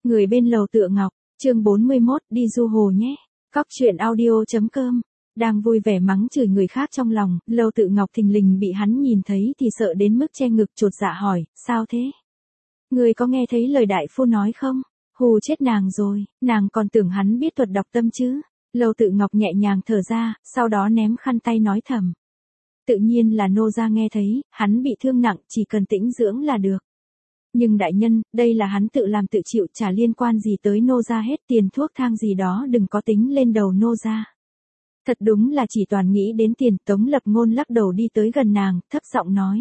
Người bên lầu Tự Ngọc, chương 41, đi du hồ nhé. Cóc truyện audio.com. Đang vui vẻ mắng chửi người khác trong lòng, Lầu Tự Ngọc thình lình bị hắn nhìn thấy thì sợ đến mức che ngực chột dạ hỏi, sao thế? Người có nghe thấy lời đại phu nói không? Hù chết nàng rồi, nàng còn tưởng hắn biết thuật đọc tâm chứ. Lầu Tự Ngọc nhẹ nhàng thở ra, sau đó ném khăn tay nói thầm. Tự nhiên là nô gia nghe thấy, hắn bị thương nặng, chỉ cần tĩnh dưỡng là được. Nhưng đại nhân, đây là hắn tự làm tự chịu, chả liên quan gì tới nô gia hết, tiền thuốc thang gì đó đừng có tính lên đầu nô gia. Thật đúng là chỉ toàn nghĩ đến tiền. Tống Lập Ngôn lắc đầu đi tới gần nàng, thấp giọng nói.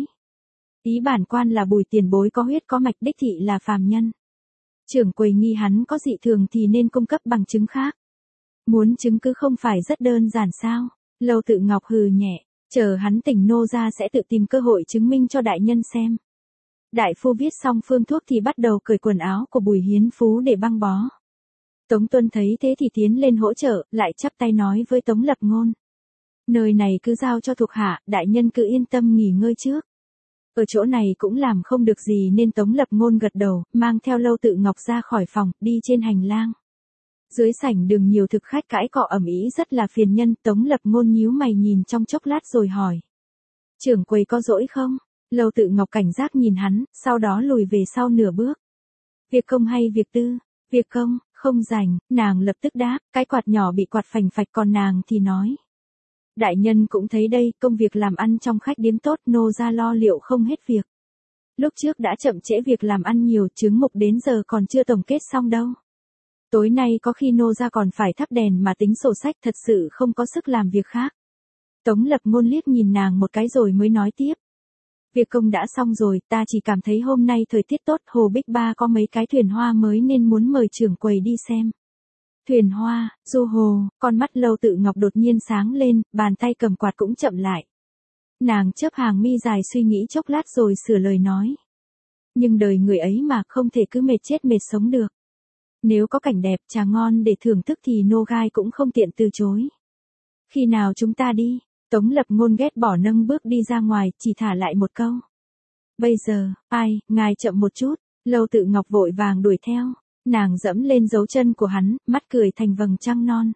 Ý bản quan là Bùi tiền bối có huyết có mạch, đích thị là phàm nhân. Trưởng quầy nghi hắn có dị thường thì nên cung cấp bằng chứng khác. Muốn chứng cứ không phải rất đơn giản sao? Lầu Tự Ngọc hừ nhẹ, chờ hắn tỉnh nô gia sẽ tự tìm cơ hội chứng minh cho đại nhân xem. Đại phu viết xong phương thuốc thì bắt đầu cởi quần áo của Bùi Hiến Phú để băng bó. Tống Tuân thấy thế thì tiến lên hỗ trợ, lại chắp tay nói với Tống Lập Ngôn. Nơi này cứ giao cho thuộc hạ, đại nhân cứ yên tâm nghỉ ngơi trước. Ở chỗ này cũng làm không được gì nên Tống Lập Ngôn gật đầu, mang theo Lầu Tự Ngọc ra khỏi phòng, đi trên hành lang. Dưới sảnh đường nhiều thực khách cãi cọ ầm ĩ rất là phiền nhân. Tống Lập Ngôn nhíu mày nhìn trong chốc lát rồi hỏi. Trưởng quầy có rỗi không? Lầu Tự Ngọc cảnh giác nhìn hắn, sau đó lùi về sau nửa bước. Việc công hay việc tư? Việc công, không rảnh, nàng lập tức đáp, cái quạt nhỏ bị quạt phành phạch còn nàng thì nói. Đại nhân cũng thấy đây, công việc làm ăn trong khách điếm tốt, nô gia lo liệu không hết việc. Lúc trước đã chậm trễ việc làm ăn nhiều, chứng mục đến giờ còn chưa tổng kết xong đâu. Tối nay có khi nô gia còn phải thắp đèn mà tính sổ sách, thật sự không có sức làm việc khác. Tống Lập Ngôn liếc nhìn nàng một cái rồi mới nói tiếp. Việc công đã xong rồi, ta chỉ cảm thấy hôm nay thời tiết tốt, hồ Bích Ba có mấy cái thuyền hoa mới nên muốn mời trưởng quầy đi xem. Thuyền hoa, du hồ, con mắt Lầu Tự Ngọc đột nhiên sáng lên, bàn tay cầm quạt cũng chậm lại. Nàng chớp hàng mi dài suy nghĩ chốc lát rồi sửa lời nói. Nhưng đời người ấy mà không thể cứ mệt chết mệt sống được. Nếu có cảnh đẹp, trà ngon để thưởng thức thì nô gai cũng không tiện từ chối. Khi nào chúng ta đi? Tống Lập Ngôn ghét bỏ nâng bước đi ra ngoài, chỉ thả lại một câu. Bây giờ, ai, ngài chậm một chút. Lầu Tự Ngọc vội vàng đuổi theo. Nàng dẫm lên dấu chân của hắn, mắt cười thành vầng trăng non.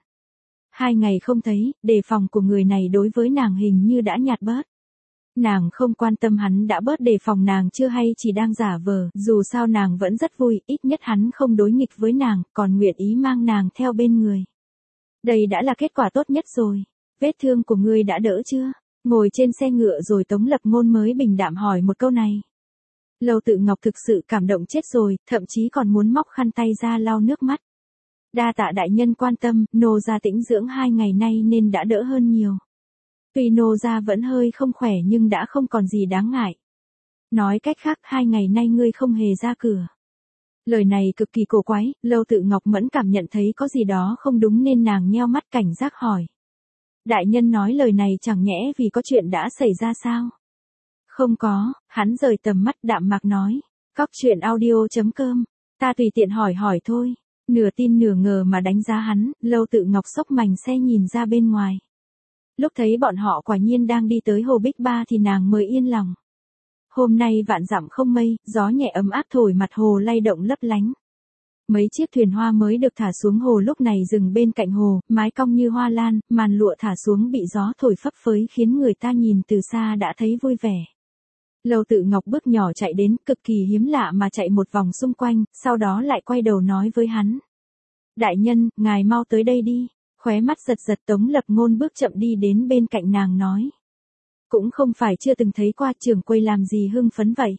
2 ngày không thấy, đề phòng của người này đối với nàng hình như đã nhạt bớt. Nàng không quan tâm hắn đã bớt đề phòng nàng chưa hay chỉ đang giả vờ, dù sao nàng vẫn rất vui, ít nhất hắn không đối nghịch với nàng, còn nguyện ý mang nàng theo bên người. Đây đã là kết quả tốt nhất rồi. Vết thương của ngươi đã đỡ chưa? Ngồi trên xe ngựa rồi Tống Lập Ngôn mới bình đạm hỏi một câu này. Lầu Tự Ngọc thực sự cảm động chết rồi, thậm chí còn muốn móc khăn tay ra lau nước mắt. Đa tạ đại nhân quan tâm, nô gia tĩnh dưỡng 2 ngày nay nên đã đỡ hơn nhiều. Tuy nô gia vẫn hơi không khỏe nhưng đã không còn gì đáng ngại. Nói cách khác 2 ngày nay ngươi không hề ra cửa. Lời này cực kỳ cổ quái, Lầu Tự Ngọc mẫn cảm nhận thấy có gì đó không đúng nên nàng nheo mắt cảnh giác hỏi. Đại nhân nói lời này chẳng nhẽ vì có chuyện đã xảy ra sao? Không có, hắn rời tầm mắt đạm mạc nói. Cóc truyện audio.com, ta tùy tiện hỏi hỏi thôi. Nửa tin nửa ngờ mà đánh giá hắn, Lầu Tự Ngọc xốc mành xe nhìn ra bên ngoài. Lúc thấy bọn họ quả nhiên đang đi tới hồ Bích Ba thì nàng mới yên lòng. Hôm nay vạn dặm không mây, gió nhẹ ấm áp thổi mặt hồ lay động lấp lánh. Mấy chiếc thuyền hoa mới được thả xuống hồ lúc này dừng bên cạnh hồ, mái cong như hoa lan, màn lụa thả xuống bị gió thổi phấp phới khiến người ta nhìn từ xa đã thấy vui vẻ. Lầu Tự Ngọc bước nhỏ chạy đến, cực kỳ hiếm lạ mà chạy một vòng xung quanh, sau đó lại quay đầu nói với hắn. Đại nhân, ngài mau tới đây đi. Khóe mắt giật giật Tống Lập Ngôn bước chậm đi đến bên cạnh nàng nói. Cũng không phải chưa từng thấy qua, trưởng quầy làm gì hưng phấn vậy.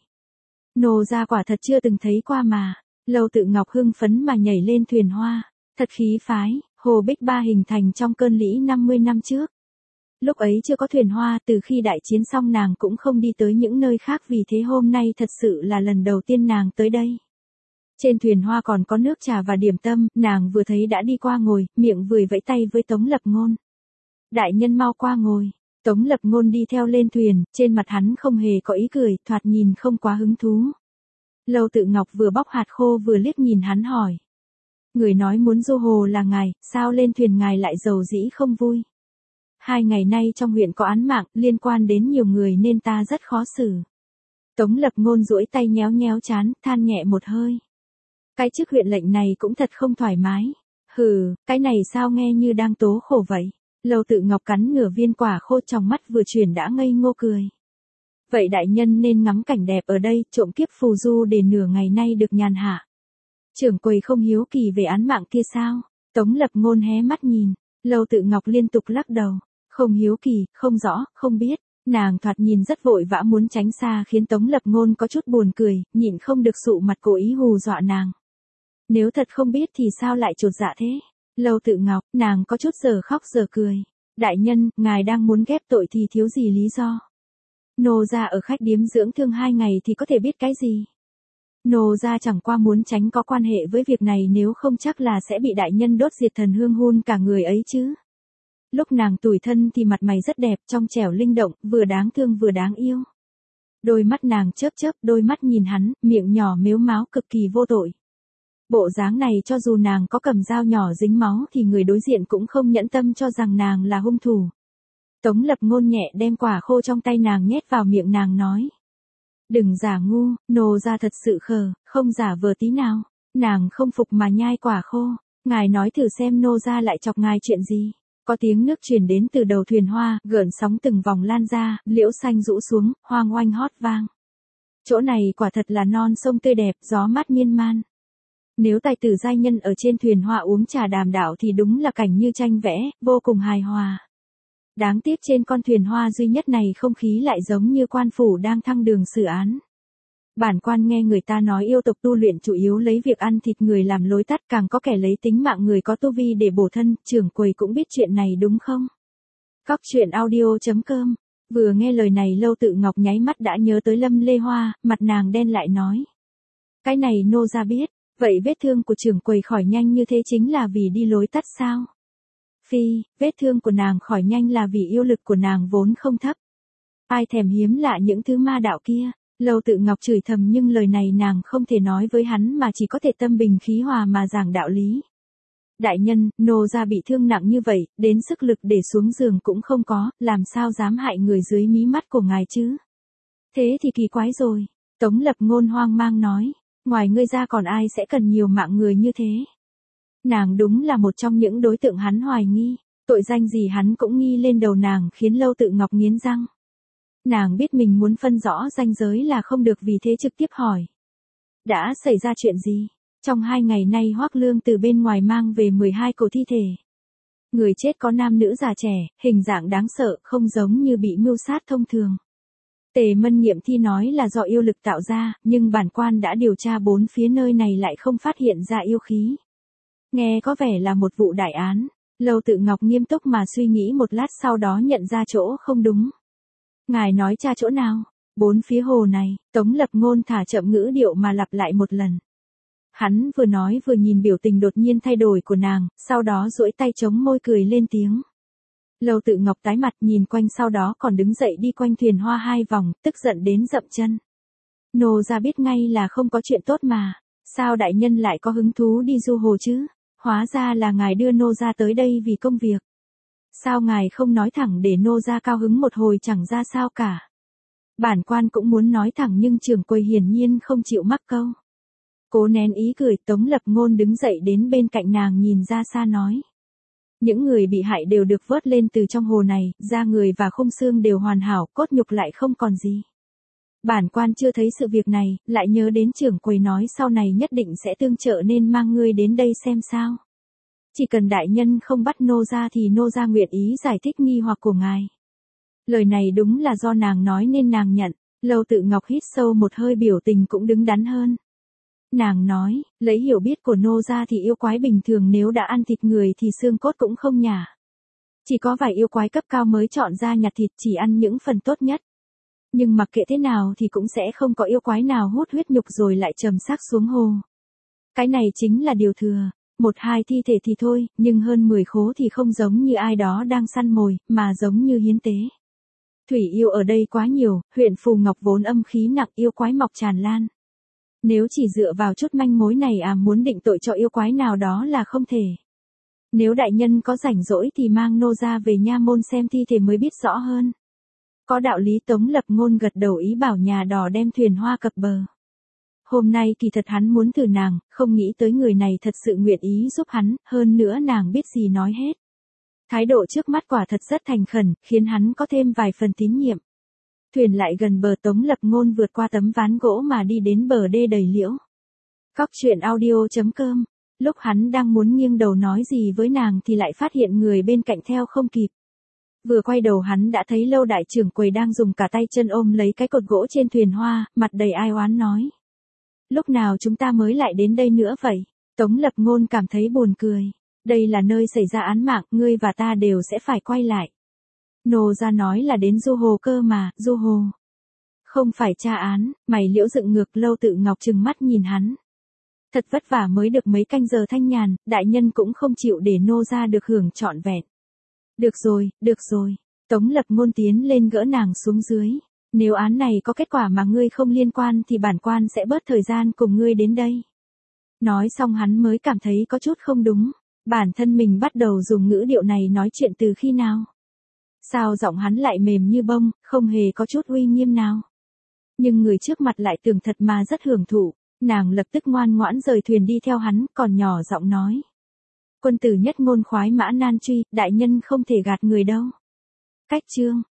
Nô gia quả thật chưa từng thấy qua mà. Lầu Tự Ngọc hưng phấn mà nhảy lên thuyền hoa. Thật khí phái, hồ Bích Ba hình thành trong cơn lũ 50 năm trước. Lúc ấy chưa có thuyền hoa, từ khi đại chiến xong nàng cũng không đi tới những nơi khác, vì thế hôm nay thật sự là lần đầu tiên nàng tới đây. Trên thuyền hoa còn có nước trà và điểm tâm, nàng vừa thấy đã đi qua ngồi, miệng vừa vẫy tay với Tống Lập Ngôn. Đại nhân mau qua ngồi. Tống Lập Ngôn đi theo lên thuyền, trên mặt hắn không hề có ý cười, thoạt nhìn không quá hứng thú. Lầu Tự Ngọc vừa bóc hạt khô vừa liếc nhìn hắn hỏi. Người nói muốn du hồ là ngài, sao lên thuyền ngài lại giàu dĩ không vui? 2 ngày nay trong huyện có án mạng, liên quan đến nhiều người nên ta rất khó xử. Tống Lập Ngôn duỗi tay nhéo nhéo trán, than nhẹ một hơi. Cái chức huyện lệnh này cũng thật không thoải mái. Hừ, cái này sao nghe như đang tố khổ vậy. Lâu Tự Ngọc cắn nửa viên quả khô, trong mắt vừa chuyển đã ngây ngô cười. Vậy đại nhân nên ngắm cảnh đẹp ở đây, trộm kiếp phù du để nửa ngày nay được nhàn hạ. Trưởng quầy không hiếu kỳ về án mạng kia sao? Tống Lập Ngôn hé mắt nhìn. Lâu Tự Ngọc liên tục lắc đầu. Không hiếu kỳ, không rõ, không biết. Nàng thoạt nhìn rất vội vã muốn tránh xa, khiến Tống Lập Ngôn có chút buồn cười, nhịn không được sụ mặt cố ý hù dọa nàng. Nếu thật không biết thì sao lại chột dạ thế? Lâu Tự Ngọc, nàng có chút giờ khóc giờ cười. Đại nhân, ngài đang muốn ghép tội thì thiếu gì lý do? Nô gia ở khách điếm dưỡng thương 2 ngày thì có thể biết cái gì? Nô gia chẳng qua muốn tránh có quan hệ với việc này, nếu không chắc là sẽ bị đại nhân đốt diệt thần hương hun cả người ấy chứ. Lúc nàng tủi thân thì mặt mày rất đẹp, trong trẻo linh động, vừa đáng thương vừa đáng yêu. Đôi mắt nàng chớp chớp, đôi mắt nhìn hắn, miệng nhỏ mếu máo cực kỳ vô tội. Bộ dáng này cho dù nàng có cầm dao nhỏ dính máu thì người đối diện cũng không nhẫn tâm cho rằng nàng là hung thủ. Tống Lập Ngôn nhẹ đem quả khô trong tay nàng nhét vào miệng nàng nói. Đừng giả ngu, nô gia thật sự khờ, không giả vờ tí nào. Nàng không phục mà nhai quả khô. Ngài nói thử xem nô gia lại chọc ngài chuyện gì. Có tiếng nước truyền đến từ đầu thuyền hoa, gợn sóng từng vòng lan ra, liễu xanh rũ xuống, hoang oanh hót vang. Chỗ này quả thật là non sông tươi đẹp, gió mát miên man. Nếu tài tử giai nhân ở trên thuyền hoa uống trà đàm đạo thì đúng là cảnh như tranh vẽ, vô cùng hài hòa. Đáng tiếc trên con thuyền hoa duy nhất này không khí lại giống như quan phủ đang thăng đường xử án. Bản quan nghe người ta nói yêu tộc tu luyện chủ yếu lấy việc ăn thịt người làm lối tắt, càng có kẻ lấy tính mạng người có tu vi để bổ thân, trưởng quầy cũng biết chuyện này đúng không? Cóc truyện audio.com. Vừa nghe lời này Lâu Tự Ngọc nháy mắt đã nhớ tới Lâm Lê Hoa, mặt nàng đen lại nói. Cái này nô gia biết, vậy vết thương của trưởng quầy khỏi nhanh như thế chính là vì đi lối tắt sao? Phi, vết thương của nàng khỏi nhanh là vì yêu lực của nàng vốn không thấp. Ai thèm hiếm lạ những thứ ma đạo kia. Lâu Tự Ngọc chửi thầm nhưng lời này nàng không thể nói với hắn mà chỉ có thể tâm bình khí hòa mà giảng đạo lý. Đại nhân, nô gia bị thương nặng như vậy, đến sức lực để xuống giường cũng không có, làm sao dám hại người dưới mí mắt của ngài chứ? Thế thì kỳ quái rồi. Tống Lập Ngôn hoang mang nói, ngoài ngươi ra còn ai sẽ cần nhiều mạng người như thế? Nàng đúng là một trong những đối tượng hắn hoài nghi, tội danh gì hắn cũng nghi lên đầu nàng, khiến Lâu Tự Ngọc nghiến răng. Nàng biết mình muốn phân rõ ranh giới là không được, vì thế trực tiếp hỏi. Đã xảy ra chuyện gì? Trong 2 ngày nay Hoắc Lương từ bên ngoài mang về 12 cổ thi thể. Người chết có nam nữ già trẻ, hình dạng đáng sợ, không giống như bị mưu sát thông thường. Tề Mân nghiệm thi nói là do yêu lực tạo ra, nhưng bản quan đã điều tra 4 phía nơi này lại không phát hiện ra yêu khí. Nghe có vẻ là một vụ đại án. Lâu Tự Ngọc nghiêm túc mà suy nghĩ một lát, sau đó nhận ra chỗ không đúng. Ngài nói tra chỗ nào? 4 phía hồ này. Tống Lập Ngôn thả chậm ngữ điệu mà lặp lại một lần. Hắn vừa nói vừa nhìn biểu tình đột nhiên thay đổi của nàng, sau đó duỗi tay chống môi cười lên tiếng. Lâu Tự Ngọc tái mặt nhìn quanh, sau đó còn đứng dậy đi quanh thuyền hoa 2 vòng, tức giận đến dậm chân. Nô gia biết ngay là không có chuyện tốt mà. Sao đại nhân lại có hứng thú đi du hồ chứ? Hóa ra là ngài đưa nô gia tới đây vì công việc. Sao ngài không nói thẳng để nô gia cao hứng một hồi chẳng ra sao cả? Bản quan cũng muốn nói thẳng nhưng trưởng quầy hiển nhiên không chịu mắc câu. Cố nén ý cười, Tống Lập Ngôn đứng dậy đến bên cạnh nàng nhìn ra xa nói. Những người bị hại đều được vớt lên từ trong hồ này, da người và khung xương đều hoàn hảo, cốt nhục lại không còn gì. Bản quan chưa thấy sự việc này, lại nhớ đến trưởng quầy nói sau này nhất định sẽ tương trợ nên mang ngươi đến đây xem sao. Chỉ cần đại nhân không bắt nô gia thì nô gia nguyện ý giải thích nghi hoặc của ngài. Lời này đúng là do nàng nói nên nàng nhận. Lâu Tự Ngọc hít sâu một hơi, biểu tình cũng đứng đắn hơn. Nàng nói, lấy hiểu biết của nô gia thì yêu quái bình thường nếu đã ăn thịt người thì xương cốt cũng không nhả. Chỉ có vài yêu quái cấp cao mới chọn ra nhặt thịt, chỉ ăn những phần tốt nhất. Nhưng mặc kệ thế nào thì cũng sẽ không có yêu quái nào hút huyết nhục rồi lại trầm xác xuống hồ. Cái này chính là điều thừa. 1-2 thi thể thì thôi, nhưng hơn 10 khố thì không giống như ai đó đang săn mồi, mà giống như hiến tế. Thủy yêu ở đây quá nhiều, huyện Phù Ngọc vốn âm khí nặng, yêu quái mọc tràn lan. Nếu chỉ dựa vào chút manh mối này muốn định tội cho yêu quái nào đó là không thể. Nếu đại nhân có rảnh rỗi thì mang nô gia về nha môn xem thi thể mới biết rõ hơn. Có đạo lý. Tống Lập Ngôn gật đầu ý bảo nhà đò đem thuyền hoa cập bờ. Hôm nay kỳ thật hắn muốn thử nàng, không nghĩ tới người này thật sự nguyện ý giúp hắn, hơn nữa nàng biết gì nói hết. Thái độ trước mắt quả thật rất thành khẩn, khiến hắn có thêm vài phần tín nhiệm. Thuyền lại gần bờ, Tống Lập Ngôn vượt qua tấm ván gỗ mà đi đến bờ đê đầy liễu. Cóc truyện audio.com. Lúc hắn đang muốn nghiêng đầu nói gì với nàng thì lại phát hiện người bên cạnh theo không kịp. Vừa quay đầu hắn đã thấy Lâu đại trưởng quầy đang dùng cả tay chân ôm lấy cái cột gỗ trên thuyền hoa, mặt đầy ai oán nói. Lúc nào chúng ta mới lại đến đây nữa vậy? Tống Lập Ngôn cảm thấy buồn cười. Đây là nơi xảy ra án mạng, ngươi và ta đều sẽ phải quay lại. Nô ra nói là đến Du Hồ cơ mà, Du Hồ. Không phải tra án, mày liễu dựng ngược. Lâu Tự Ngọc trừng mắt nhìn hắn. Thật vất vả mới được mấy canh giờ thanh nhàn, đại nhân cũng không chịu để nô ra được hưởng trọn vẹn. Được rồi. Tống Lập Ngôn tiến lên gỡ nàng xuống dưới. Nếu án này có kết quả mà ngươi không liên quan thì bản quan sẽ bớt thời gian cùng ngươi đến đây. Nói xong hắn mới cảm thấy có chút không đúng. Bản thân mình bắt đầu dùng ngữ điệu này nói chuyện từ khi nào? Sao giọng hắn lại mềm như bông, không hề có chút uy nghiêm nào? Nhưng người trước mặt lại tưởng thật mà rất hưởng thụ. Nàng lập tức ngoan ngoãn rời thuyền đi theo hắn, còn nhỏ giọng nói. Quân tử nhất ngôn khoái mã nan truy, đại nhân không thể gạt người đâu. Cách chương